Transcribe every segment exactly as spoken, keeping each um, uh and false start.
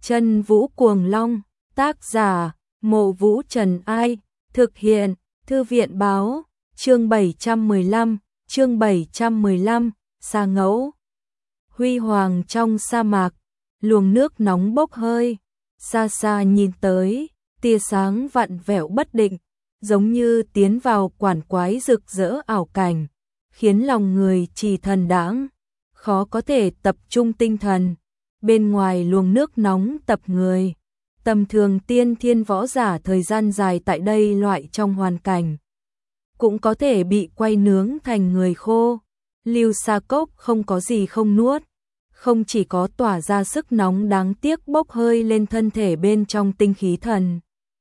Chân Vũ Cuồng Long, tác giả, Mộ Vũ Trần Ai, thực hiện, Thư viện Báo, chương bảy trăm mười lăm, chương bảy trăm mười lăm, Sa Ngẫu. Huy hoàng trong sa mạc, luồng nước nóng bốc hơi, xa xa nhìn tới, tia sáng vặn vẹo bất định, giống như tiến vào quản quái rực rỡ ảo cảnh, khiến lòng người trì thần đãng, khó có thể tập trung tinh thần. Bên ngoài luồng nước nóng tập người, tầm thường tiên thiên võ giả thời gian dài tại đây loại trong hoàn cảnh cũng có thể bị quay nướng thành người khô. Lưu Sa Cốc không có gì không nuốt, không chỉ có tỏa ra sức nóng đáng tiếc bốc hơi lên thân thể bên trong tinh khí thần,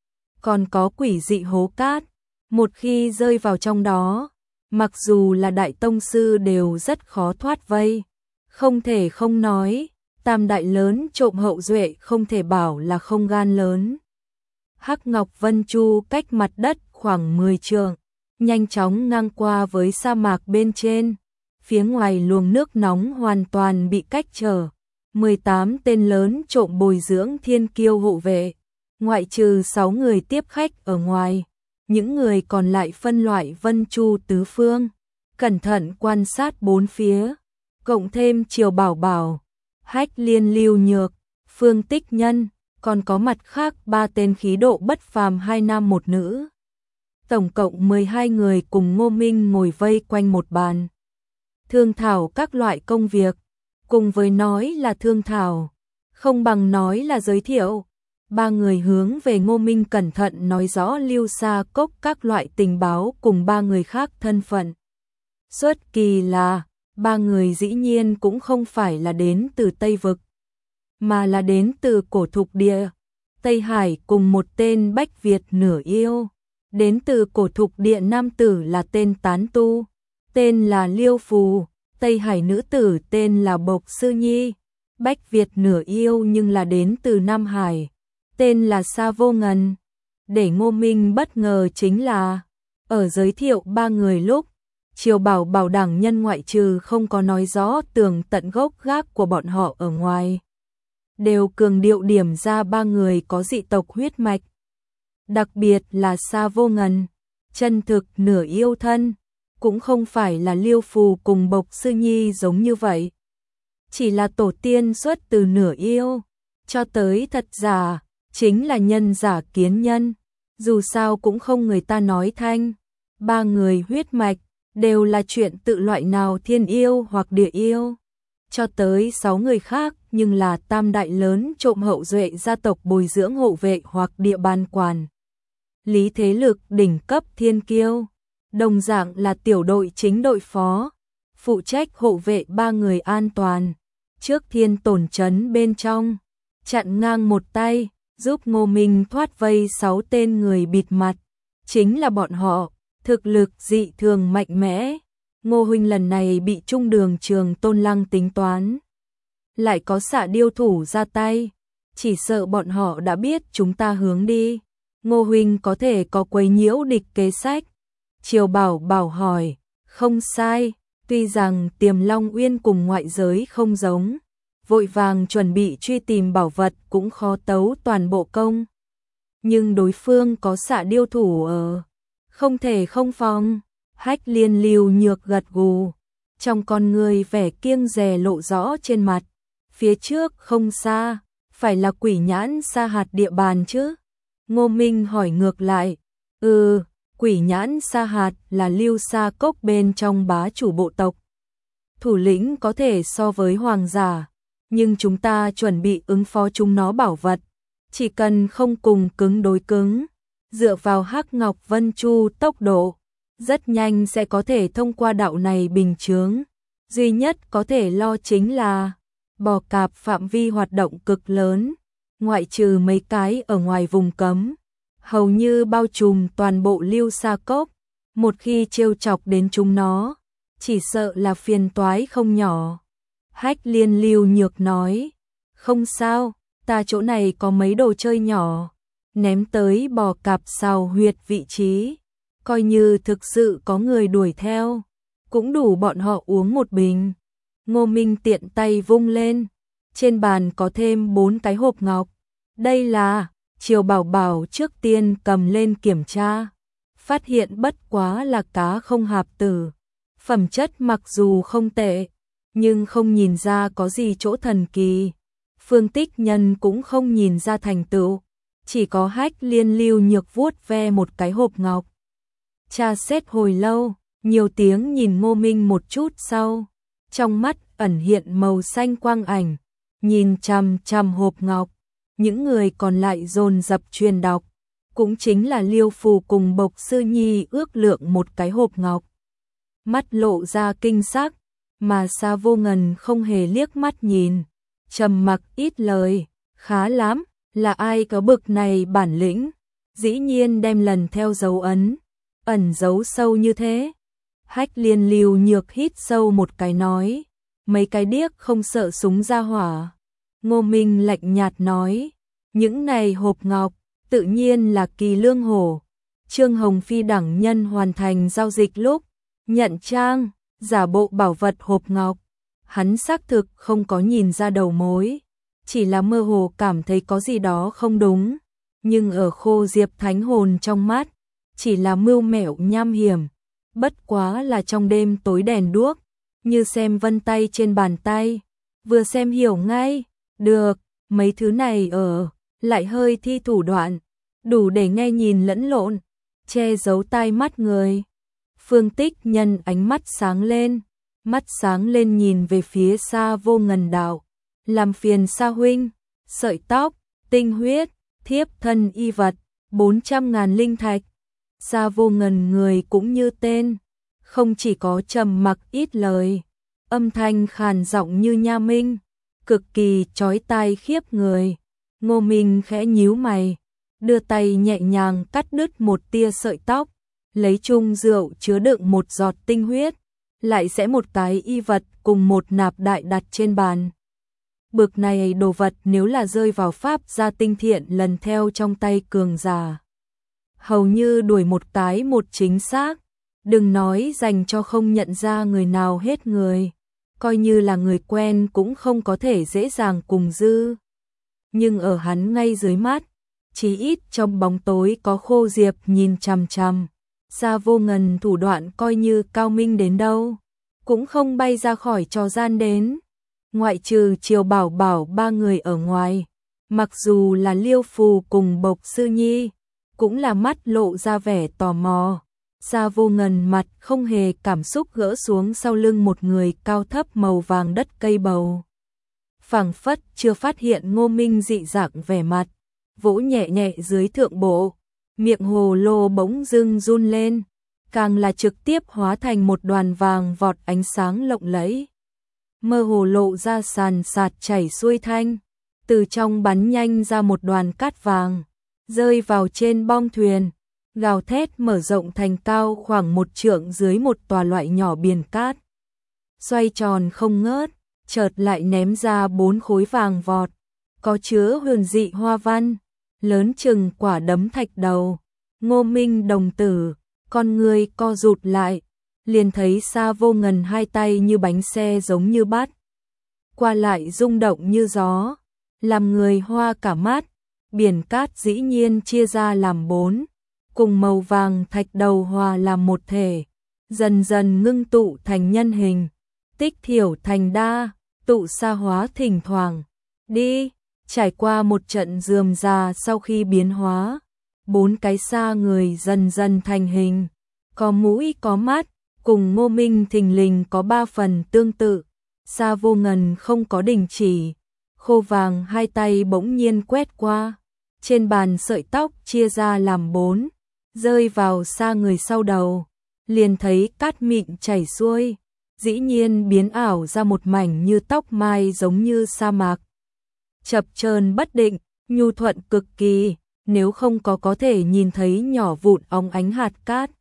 còn có quỷ dị hố cát, một khi rơi vào trong đó, mặc dù là đại tông sư đều rất khó thoát vây. Không thể không nói, tam đại lớn trộm hậu duệ không thể bảo là không gan lớn. Hắc Ngọc Vân Chu cách mặt đất khoảng mười trượng, nhanh chóng ngang qua với sa mạc bên trên. Phía ngoài luồng nước nóng hoàn toàn bị cách trở. mười tám tên lớn trộm bồi dưỡng thiên kiêu hộ vệ, ngoại trừ sáu người tiếp khách ở ngoài, những người còn lại phân loại Vân Chu tứ phương, cẩn thận quan sát bốn phía, cộng thêm Triều Bảo Bảo, Hách Liên, Lưu Nhược, Phương Tích Nhân, còn có mặt khác ba tên khí độ bất phàm, hai nam một nữ. Tổng cộng mười hai người cùng Ngô Minh ngồi vây quanh một bàn, thương thảo các loại công việc, cùng với nói là thương thảo, không bằng nói là giới thiệu. Ba người hướng về Ngô Minh cẩn thận nói rõ Lưu Sa Cốc các loại tình báo cùng ba người khác thân phận. Xuất kỳ là, ba người dĩ nhiên cũng không phải là đến từ Tây Vực, mà là đến từ cổ thục địa, Tây Hải, cùng một tên Bách Việt nửa yêu. Đến từ cổ thục địa nam tử là tên Tán Tu, tên là Liêu Phù, Tây Hải nữ tử tên là Bộc Sư Nhi. Bách Việt nửa yêu nhưng là đến từ Nam Hải, tên là Sa Vô Ngần. Để Ngô Minh bất ngờ chính là, ở giới thiệu ba người lúc, Triều Bảo Bảo đảng nhân ngoại trừ không có nói rõ tường tận gốc gác của bọn họ ở ngoài, đều cường điệu điểm ra ba người có dị tộc huyết mạch. Đặc biệt là Sa Vô Ngần, chân thực nửa yêu thân, cũng không phải là Liêu Phù cùng Bộc Sư Nhi giống như vậy, chỉ là tổ tiên xuất từ nửa yêu, cho tới thật giả, chính là nhân giả kiến nhân. Dù sao cũng không người ta nói thanh, ba người huyết mạch đều là chuyện tự loại nào thiên yêu hoặc địa yêu, cho tới sáu người khác nhưng là tam đại lớn trộm hậu duệ gia tộc bồi dưỡng hộ vệ hoặc địa bàn quản lý thế lực đỉnh cấp thiên kiêu, đồng dạng là tiểu đội chính đội phó, phụ trách hộ vệ ba người an toàn trước thiên tổn trấn bên trong, chặn ngang một tay, giúp Ngô Minh thoát vây sáu tên người bịt mặt, chính là bọn họ, thực lực dị thường mạnh mẽ. Ngô huynh lần này bị Trung Đường Trường Tôn Lăng tính toán, lại có Xạ Điêu thủ ra tay, chỉ sợ bọn họ đã biết chúng ta hướng đi. Ngô huynh có thể có quấy nhiễu địch kế sách? Triều Bảo Bảo hỏi. Không sai, tuy rằng Tiềm Long Uyên cùng ngoại giới không giống, vội vàng chuẩn bị truy tìm bảo vật cũng khó tấu toàn bộ công, nhưng đối phương có Xạ Điêu thủ ở, không thể không phòng. Hách Liên, Lưu Nhược gật gù, trong con người vẻ kiêng dè lộ rõ trên mặt. Phía trước không xa, phải là Quỷ Nhãn Sa Hạt địa bàn chứ? Ngô Minh hỏi ngược lại. Ừ, Quỷ Nhãn Sa Hạt là Lưu Sa Cốc bên trong bá chủ bộ tộc, thủ lĩnh có thể so với hoàng giả, nhưng chúng ta chuẩn bị ứng phó chúng nó bảo vật, chỉ cần không cùng cứng đối cứng, dựa vào Hắc Ngọc Vân Chu tốc độ, rất nhanh sẽ có thể thông qua đạo này bình chướng. Duy nhất có thể lo chính là bò cạp phạm vi hoạt động cực lớn, ngoại trừ mấy cái ở ngoài vùng cấm, hầu như bao trùm toàn bộ Lưu Sa Cốc. Một khi trêu chọc đến chúng nó, chỉ sợ là phiền toái không nhỏ. Hách Liên, Lưu Nhược nói. Không sao, ta chỗ này có mấy đồ chơi nhỏ, ném tới bò cạp xào huyệt vị trí, coi như thực sự có người đuổi theo, cũng đủ bọn họ uống một bình. Ngô Minh tiện tay vung lên, trên bàn có thêm bốn cái hộp ngọc. Đây là, Triều Bảo Bảo trước tiên cầm lên kiểm tra, phát hiện bất quá là cá không hạp tử. Phẩm chất mặc dù không tệ, nhưng không nhìn ra có gì chỗ thần kỳ. Phương Tích Nhân cũng không nhìn ra thành tựu, chỉ có Hách Liên lưu nhược vuốt ve một cái hộp ngọc. Tra xét hồi lâu, nhiều tiếng nhìn Ngô Minh một chút sau, trong mắt ẩn hiện màu xanh quang ảnh, nhìn chằm chằm hộp ngọc. Những người còn lại dồn dập truyền đọc, cũng chính là Liêu Phù cùng Bộc Sư Nhi ước lượng một cái hộp ngọc. Mắt lộ ra kinh sắc, mà Sa Vô Ngần không hề liếc mắt nhìn, trầm mặc ít lời. Khá lắm, là ai có bực này bản lĩnh, dĩ nhiên đem lần theo dấu ấn, ẩn giấu sâu như thế. Hách Liên lưu nhược hít sâu một cái nói, mấy cái điếc không sợ súng ra hỏa. Ngô Minh lạnh nhạt nói, những này hộp ngọc, tự nhiên là Kỳ Lương Hổ. Trương Hồng Phi đẳng nhân hoàn thành giao dịch lúc, nhận trang, giả bộ bảo vật hộp ngọc. Hắn xác thực không có nhìn ra đầu mối, chỉ là mơ hồ cảm thấy có gì đó không đúng. Nhưng ở Khô Diệp thánh hồn trong mắt, chỉ là mưu mẹo nham hiểm. Bất quá là trong đêm tối đèn đuốc, như xem vân tay trên bàn tay, vừa xem hiểu ngay. Được, mấy thứ này ở, lại hơi thi thủ đoạn, đủ để nghe nhìn lẫn lộn, che giấu tai mắt người. Phương Tích Nhân ánh mắt sáng lên, mắt sáng lên nhìn về phía Sa Vô Ngần đạo, làm phiền Sa huynh, sợi tóc, tinh huyết, thiếp thân y vật, bốn trăm ngàn linh thạch. Sa Vô Ngần người cũng như tên, không chỉ có trầm mặc ít lời, âm thanh khàn giọng như nha minh, cực kỳ chói tai khiếp người. Ngô Minh khẽ nhíu mày, đưa tay nhẹ nhàng cắt đứt một tia sợi tóc, lấy chung rượu chứa đựng một giọt tinh huyết, lại sẽ một cái y vật cùng một nạp đại đặt trên bàn. Bực này đồ vật nếu là rơi vào pháp gia tinh thiện lần theo trong tay cường giả, hầu như đuổi một cái một chính xác, đừng nói dành cho không nhận ra người nào hết người, coi như là người quen cũng không có thể dễ dàng cùng dư. Nhưng ở hắn ngay dưới mắt, chí ít trong bóng tối có Khô Diệp nhìn chằm chằm, Sa Vô Ngần thủ đoạn coi như cao minh đến đâu, cũng không bay ra khỏi trò gian đến. Ngoại trừ Triều Bảo Bảo ba người ở ngoài, mặc dù là Liêu Phù cùng Bộc Sư Nhi, cũng là mắt lộ ra vẻ tò mò. Sa Vô Ngần mặt không hề cảm xúc gỡ xuống sau lưng một người cao thấp màu vàng đất cây bầu. Phảng phất chưa phát hiện Ngô Minh dị dạng vẻ mặt, vỗ nhẹ nhẹ dưới thượng bộ, miệng hồ lô bỗng dưng run lên, càng là trực tiếp hóa thành một đoàn vàng vọt ánh sáng lộng lẫy. Mơ hồ lộ ra sàn sạt chảy xuôi thanh, từ trong bắn nhanh ra một đoàn cát vàng, rơi vào trên bong thuyền, gào thét mở rộng thành cao khoảng một trượng dưới một tòa loại nhỏ biển cát. Xoay tròn không ngớt, chợt lại ném ra bốn khối vàng vọt, có chứa huyền dị hoa văn, lớn chừng quả đấm thạch đầu. Ngô Minh đồng tử, con người co rụt lại, liền thấy Sa Vô Ngần hai tay như bánh xe giống như bát, qua lại rung động như gió, làm người hoa cả mắt. Biển cát dĩ nhiên chia ra làm bốn, cùng màu vàng thạch đầu hòa làm một thể, dần dần ngưng tụ thành nhân hình, tích thiểu thành đa, tụ sa hóa thỉnh thoảng. Đi, trải qua một trận rườm rà sau khi biến hóa, bốn cái sa người dần dần thành hình, có mũi có mắt, cùng Ngô Minh thình lình có ba phần tương tự. Sa Vô Ngần không có đình chỉ, khô vàng hai tay bỗng nhiên quét qua, trên bàn sợi tóc chia ra làm bốn, rơi vào sa người sau đầu, liền thấy cát mịn chảy xuôi, dĩ nhiên biến ảo ra một mảnh như tóc mai giống như sa mạc. Chập chờn bất định, nhu thuận cực kỳ, nếu không có có thể nhìn thấy nhỏ vụn óng ánh hạt cát.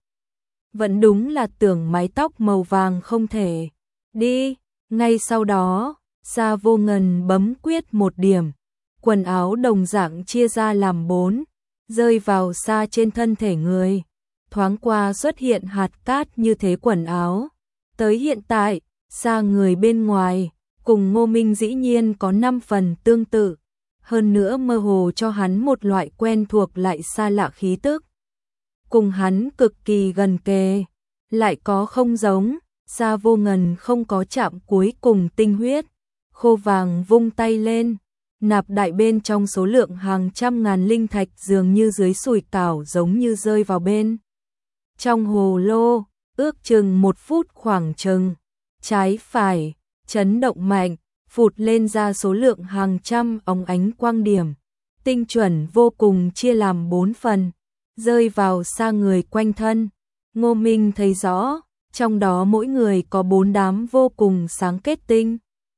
Vẫn đúng là tưởng mái tóc màu vàng không thể. Đi, ngay sau đó, Sa Vô Ngần bấm quyết một điểm, quần áo đồng dạng chia ra làm bốn, rơi vào sa trên thân thể người. Thoáng qua xuất hiện hạt cát như thế quần áo. Tới hiện tại, sa người bên ngoài, cùng Ngô Minh dĩ nhiên có năm phần tương tự, hơn nữa mơ hồ cho hắn một loại quen thuộc lại xa lạ khí tức. Cùng hắn cực kỳ gần kề, lại có không giống, Sa Vô Ngần không có chạm cuối cùng tinh huyết, khô vàng vung tay lên, nạp đại bên trong số lượng hàng trăm ngàn linh thạch dường như dưới sủi cảo giống như rơi vào bên. Trong hồ lô, ước chừng một phút khoảng chừng, trái phải, chấn động mạnh, phụt lên ra số lượng hàng trăm óng ánh quang điểm, tinh chuẩn vô cùng chia làm bốn phần, rơi vào xa người quanh thân. Ngô Minh thấy rõ, trong đó mỗi người có bốn đám vô cùng sáng kết tinh.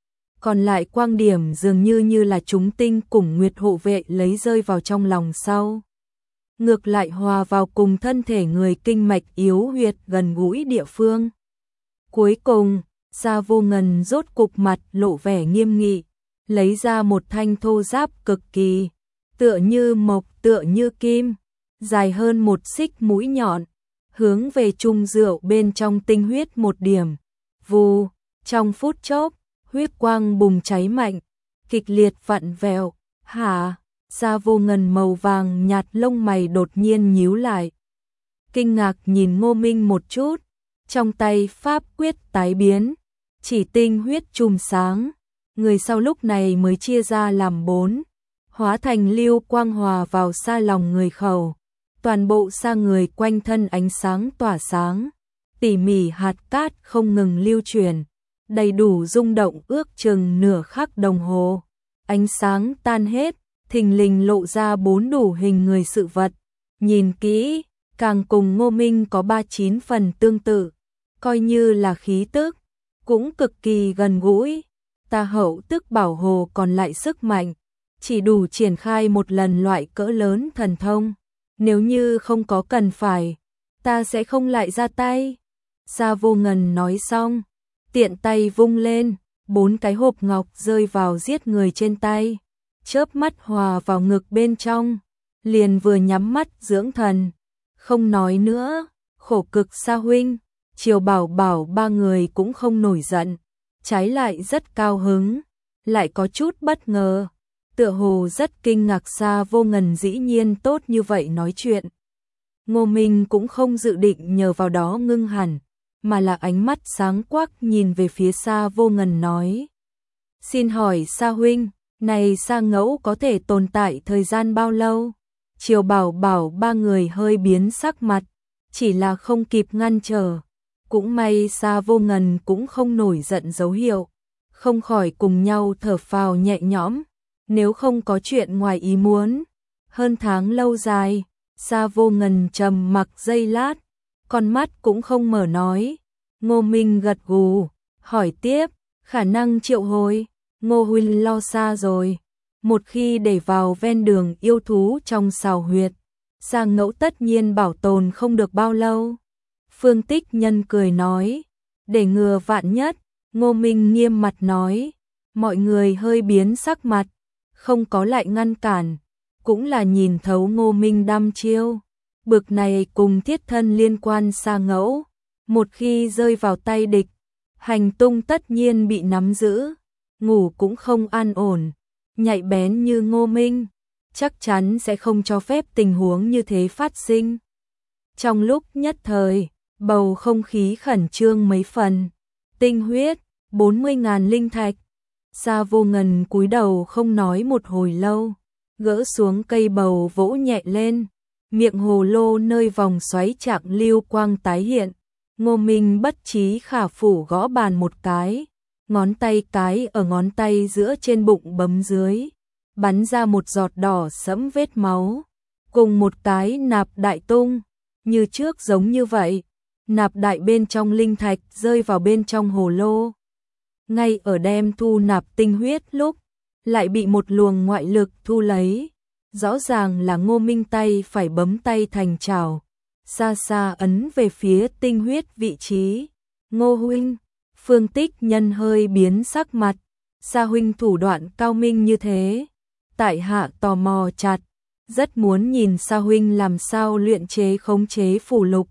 Còn lại quang điểm dường như như là chúng tinh cùng nguyệt hộ vệ lấy rơi vào trong lòng sau. Ngược lại hòa vào cùng thân thể người kinh mạch yếu huyệt gần gũi địa phương. Cuối cùng, Sa Vô Ngần rốt cục mặt lộ vẻ nghiêm nghị, lấy ra một thanh thô giáp cực kỳ, tựa như mộc tựa như kim, dài hơn một xích mũi nhọn, hướng về chung rượu bên trong tinh huyết một điểm. Vù, trong phút chốc, huyết quang bùng cháy mạnh, kịch liệt vặn vẹo. Hả? Sa Vô Ngần màu vàng nhạt lông mày đột nhiên nhíu lại. Kinh ngạc nhìn Ngô Minh một chút, trong tay pháp quyết tái biến, chỉ tinh huyết chùm sáng, người sau lúc này mới chia ra làm bốn, hóa thành lưu quang hòa vào xa lòng người khẩu, toàn bộ xa người quanh thân ánh sáng tỏa sáng, tỉ mỉ hạt cát không ngừng lưu chuyển, đầy đủ rung động ước chừng nửa khắc đồng hồ, ánh sáng tan hết, thình lình lộ ra bốn đủ hình người sự vật, nhìn kỹ, càng cùng Ngô Minh có ba chín phần tương tự, coi như là khí tức, cũng cực kỳ gần gũi. Ta hậu tức bảo hồ còn lại sức mạnh, chỉ đủ triển khai một lần loại cỡ lớn thần thông, nếu như không có cần phải, ta sẽ không lại ra tay. Sa Vô Ngần nói xong, tiện tay vung lên, bốn cái hộp ngọc rơi vào giết người trên tay, chớp mắt hòa vào ngực bên trong, liền vừa nhắm mắt dưỡng thần, không nói nữa. Khổ cực Sa huynh, Triều Bảo Bảo ba người cũng không nổi giận, trái lại rất cao hứng, lại có chút bất ngờ, tựa hồ rất kinh ngạc Sa Vô Ngần dĩ nhiên tốt như vậy nói chuyện. Ngô Minh cũng không dự định nhờ vào đó ngưng hẳn, mà là ánh mắt sáng quắc nhìn về phía Sa Vô Ngần nói: "Xin hỏi Sa huynh, này Sa Ngẫu có thể tồn tại thời gian bao lâu?" Triều Bảo Bảo ba người hơi biến sắc mặt, chỉ là không kịp ngăn trở. Cũng may Sa Vô Ngần cũng không nổi giận dấu hiệu, không khỏi cùng nhau thở phào nhẹ nhõm, nếu không có chuyện ngoài ý muốn. Hơn tháng lâu dài, Sa Vô Ngần trầm mặc giây lát, con mắt cũng không mở nói. Ngô Minh gật gù, hỏi tiếp, khả năng triệu hồi, Ngô huynh lo xa rồi, một khi để vào ven đường yêu thú trong sào huyệt, Sa Ngẫu tất nhiên bảo tồn không được bao lâu. Phương Tích Nhân cười nói, để ngừa vạn nhất. Ngô Minh nghiêm mặt nói, mọi người hơi biến sắc mặt, không có lại ngăn cản, cũng là nhìn thấu Ngô Minh đăm chiêu. Bực này cùng thiết thân liên quan Sa Ngẫu, một khi rơi vào tay địch, hành tung tất nhiên bị nắm giữ, ngủ cũng không an ổn, nhạy bén như Ngô Minh, chắc chắn sẽ không cho phép tình huống như thế phát sinh. Trong lúc nhất thời, bầu không khí khẩn trương mấy phần. Tinh huyết, bốn mươi ngàn linh thạch. Sa Vô Ngần cúi đầu không nói một hồi lâu, gỡ xuống cây bầu vỗ nhẹ lên, miệng hồ lô nơi vòng xoáy trạng lưu quang tái hiện. Ngô Minh bất trí khả phủ gõ bàn một cái, ngón tay cái ở ngón tay giữa trên bụng bấm dưới, bắn ra một giọt đỏ sẫm vết máu, cùng một cái nạp đại tung, như trước giống như vậy. Nạp đại bên trong linh thạch rơi vào bên trong hồ lô. Ngay ở đem thu nạp tinh huyết lúc, lại bị một luồng ngoại lực thu lấy. Rõ ràng là Ngô Minh tay phải bấm tay thành chảo, xa xa ấn về phía tinh huyết vị trí. Ngô huynh, Phương Tích Nhân hơi biến sắc mặt, Sa huynh thủ đoạn cao minh như thế, tại hạ tò mò chặt, rất muốn nhìn Sa huynh làm sao luyện chế khống chế phù lục.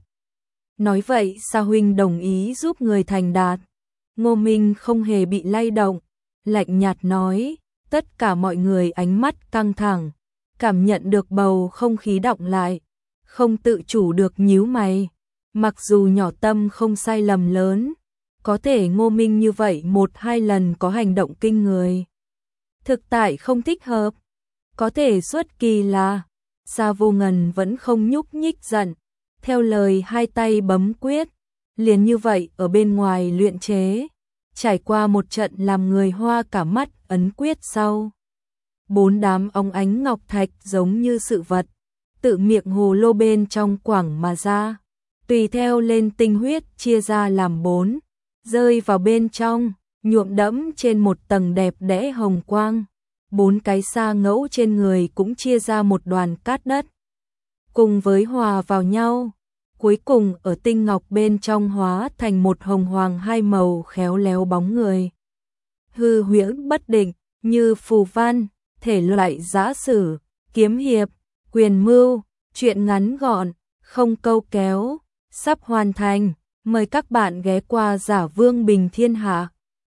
Nói vậy Sa huynh đồng ý giúp người thành đạt. Ngô Minh không hề bị lay động, lạnh nhạt nói, tất cả mọi người ánh mắt căng thẳng, cảm nhận được bầu không khí đọng lại, không tự chủ được nhíu mày. Mặc dù nhỏ tâm không sai lầm lớn, có thể Ngô Minh như vậy một hai lần có hành động kinh người. Thực tại không thích hợp, có thể xuất kỳ là, Sa Vô Ngần vẫn không nhúc nhích giận, theo lời hai tay bấm quyết, liền như vậy ở bên ngoài luyện chế, trải qua một trận làm người hoa cả mắt ấn quyết sau. Bốn đám óng ánh ngọc thạch giống như sự vật, tự miệng hồ lô bên trong quẳng mà ra, tùy theo lên tinh huyết chia ra làm bốn, rơi vào bên trong, nhuộm đẫm trên một tầng đẹp đẽ hồng quang. Bốn cái sa ngẫu trên người cũng chia ra một đoàn cát đất, cùng với hòa vào nhau, cuối cùng ở tinh ngọc bên trong hóa thành một hồng hoàng hai màu khéo léo bóng người. Hư huyễn bất định, như phù văn, thể loại giã sử, kiếm hiệp, quyền mưu, truyện ngắn gọn, không câu kéo, sắp hoàn thành. Mời các bạn ghé qua Giả Vương Bình Thiên Hạ.